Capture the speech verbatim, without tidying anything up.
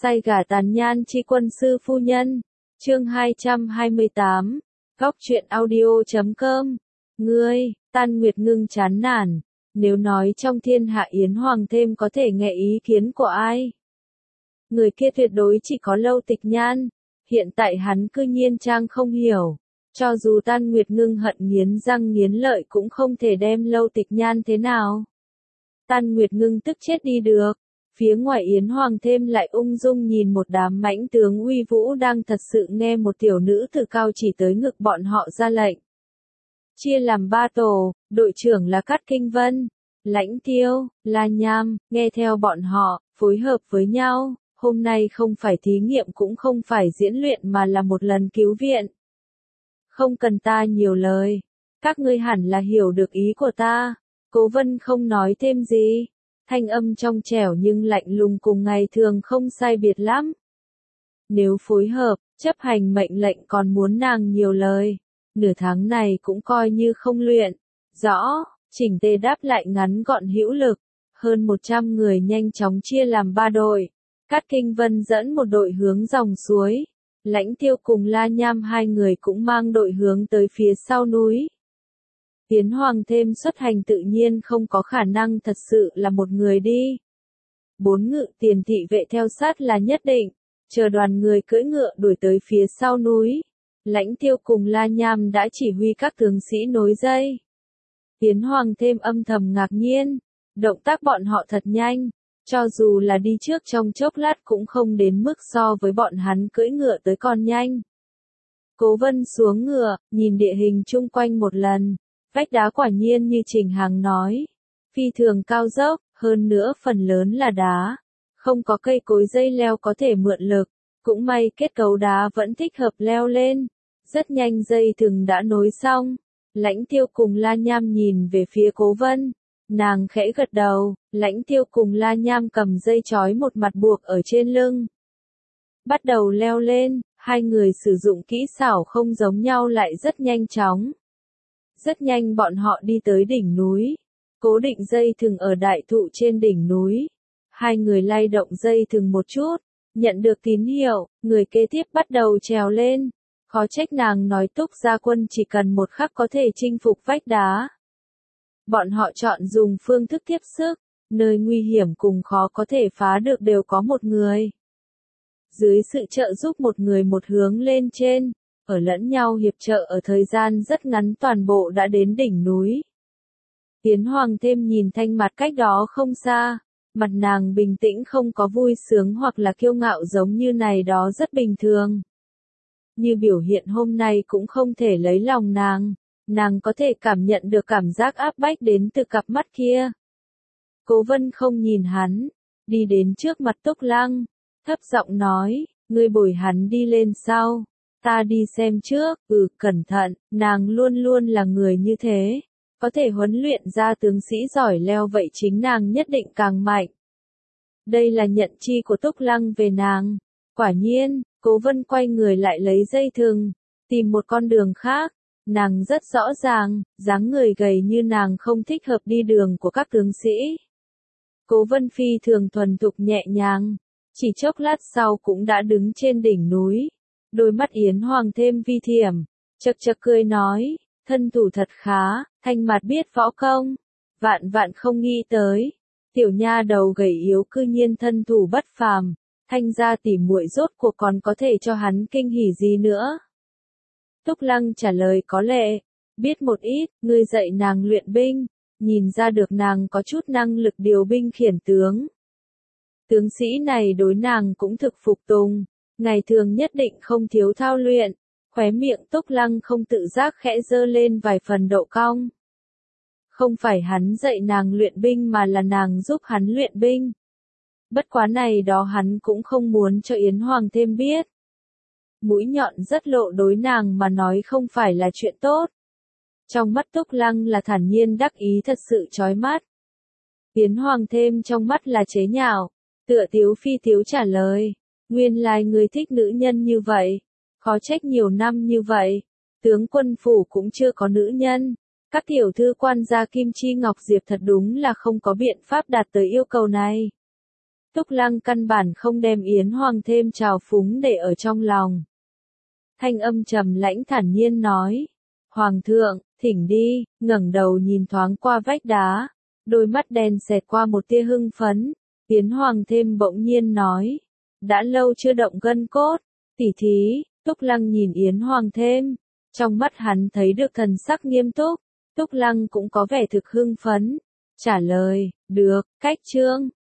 Say gả tàn nhan chi quân sư phu nhân. Chương hai trăm hai mươi tám. Góc truyện audio chấm com. Ngươi, Tan Nguyệt Ngưng chán nản. Nếu nói trong thiên hạ Yến Hoàng thêm có thể nghe ý kiến của ai? Người kia tuyệt đối chỉ có Lâu Tịch Nhan. Hiện tại hắn cư nhiên trang không hiểu. Cho dù Tan Nguyệt Ngưng hận nghiến răng nghiến lợi cũng không thể đem Lâu Tịch Nhan thế nào. Tan Nguyệt Ngưng tức chết đi được. Phía ngoài Yến Hoàng thêm lại ung dung nhìn một đám mãnh tướng uy vũ đang thật sự nghe một tiểu nữ từ cao chỉ tới ngực bọn họ ra lệnh. Chia làm ba tổ, đội trưởng là Cát Kinh Vân, Lãnh Tiêu, La Nham, nghe theo bọn họ, phối hợp với nhau, hôm nay không phải thí nghiệm cũng không phải diễn luyện mà là một lần cứu viện. Không cần ta nhiều lời, các ngươi hẳn là hiểu được ý của ta. Cố Vân không nói thêm gì. Thanh âm trong trẻo nhưng lạnh lùng cùng ngày thường không sai biệt lắm. Nếu phối hợp, chấp hành mệnh lệnh còn muốn nàng nhiều lời, nửa tháng này cũng coi như không luyện. Rõ, chỉnh tề đáp lại ngắn gọn hữu lực, hơn một trăm người nhanh chóng chia làm ba đội. Cát Kinh Vân dẫn một đội hướng dòng suối, Lãnh Tiêu cùng La Nham hai người cũng mang đội hướng tới phía sau núi. Yến Hoàng thêm xuất hành tự nhiên không có khả năng thật sự là một người đi. Bốn ngự tiền thị vệ theo sát là nhất định, chờ đoàn người cưỡi ngựa đuổi tới phía sau núi. Lãnh Tiêu cùng La Nham đã chỉ huy các tướng sĩ nối dây. Yến Hoàng thêm âm thầm ngạc nhiên, động tác bọn họ thật nhanh, cho dù là đi trước trong chốc lát cũng không đến mức so với bọn hắn cưỡi ngựa tới còn nhanh. Cố Vân xuống ngựa, nhìn địa hình chung quanh một lần. Vách đá quả nhiên như Trình Hằng nói, phi thường cao dốc, hơn nữa phần lớn là đá, không có cây cối dây leo có thể mượn lực, cũng may kết cấu đá vẫn thích hợp leo lên, rất nhanh dây thừng đã nối xong. Lãnh Tiêu cùng La Nham nhìn về phía Cố Vân, nàng khẽ gật đầu. Lãnh Tiêu cùng La Nham cầm dây trói một mặt buộc ở trên lưng, bắt đầu leo lên, hai người sử dụng kỹ xảo không giống nhau lại rất nhanh chóng. Rất nhanh bọn họ đi tới đỉnh núi, cố định dây thừng ở đại thụ trên đỉnh núi. Hai người lay động dây thừng một chút, nhận được tín hiệu, người kế tiếp bắt đầu trèo lên. Khó trách nàng nói Túc Gia Quân chỉ cần một khắc có thể chinh phục vách đá. Bọn họ chọn dùng phương thức tiếp sức, nơi nguy hiểm cùng khó có thể phá được đều có một người. Dưới sự trợ giúp một người một hướng lên trên. Ở lẫn nhau hiệp trợ ở thời gian rất ngắn toàn bộ đã đến đỉnh núi. Yến Hoàng thêm nhìn Thanh Mặt cách đó không xa, mặt nàng bình tĩnh không có vui sướng hoặc là kiêu ngạo giống như này đó rất bình thường. Như biểu hiện hôm nay cũng không thể lấy lòng nàng, nàng có thể cảm nhận được cảm giác áp bách đến từ cặp mắt kia. Cố Vân không nhìn hắn, đi đến trước mặt Túc Lăng, thấp giọng nói, ngươi bồi hắn đi lên sau. Ta đi xem trước, ừ, cẩn thận, nàng luôn luôn là người như thế. Có thể huấn luyện ra tướng sĩ giỏi leo vậy chính nàng nhất định càng mạnh. Đây là nhận chi của Túc Lăng về nàng. Quả nhiên, Cố Vân quay người lại lấy dây thừng, tìm một con đường khác. Nàng rất rõ ràng, dáng người gầy như nàng không thích hợp đi đường của các tướng sĩ. Cố Vân phi thường thuần thục nhẹ nhàng, chỉ chốc lát sau cũng đã đứng trên đỉnh núi. Đôi mắt Yến Hoàng thêm vi thiểm, chật chật cười nói, thân thủ thật khá, Thanh Mặt biết võ công, vạn vạn không nghĩ tới, tiểu nha đầu gầy yếu cư nhiên thân thủ bất phàm, Thanh gia tỉ muội rốt cuộc còn có thể cho hắn kinh hỉ gì nữa. Túc Lăng trả lời có lệ, biết một ít, ngươi dạy nàng luyện binh, nhìn ra được nàng có chút năng lực điều binh khiển tướng. Tướng sĩ này đối nàng cũng thực phục tùng. Ngày thường nhất định không thiếu thao luyện, khóe miệng Túc Lăng không tự giác khẽ dơ lên vài phần độ cong. Không phải hắn dạy nàng luyện binh mà là nàng giúp hắn luyện binh. Bất quá này đó hắn cũng không muốn cho Yến Hoàng thêm biết. Mũi nhọn rất lộ đối nàng mà nói không phải là chuyện tốt. Trong mắt Túc Lăng là thản nhiên đắc ý thật sự chói mắt. Yến Hoàng thêm trong mắt là chế nhạo, tựa tiếu phi tiếu trả lời. Nguyên lai người thích nữ nhân như vậy, khó trách nhiều năm như vậy, tướng quân phủ cũng chưa có nữ nhân, các tiểu thư quan gia Kim Chi Ngọc Diệp thật đúng là không có biện pháp đạt tới yêu cầu này. Túc Lăng căn bản không đem Yến Hoàng thêm trào phúng để ở trong lòng. Thanh âm trầm lãnh thản nhiên nói. Hoàng thượng, thỉnh đi, ngẩng đầu nhìn thoáng qua vách đá. Đôi mắt đen xẹt qua một tia hưng phấn. Yến Hoàng thêm bỗng nhiên nói. Đã lâu chưa động gân cốt. Tỉ thí, Túc Lăng nhìn Yến Hoàng thêm. Trong mắt hắn thấy được thần sắc nghiêm túc. Túc Lăng cũng có vẻ thực hưng phấn. Trả lời, được, cách chương.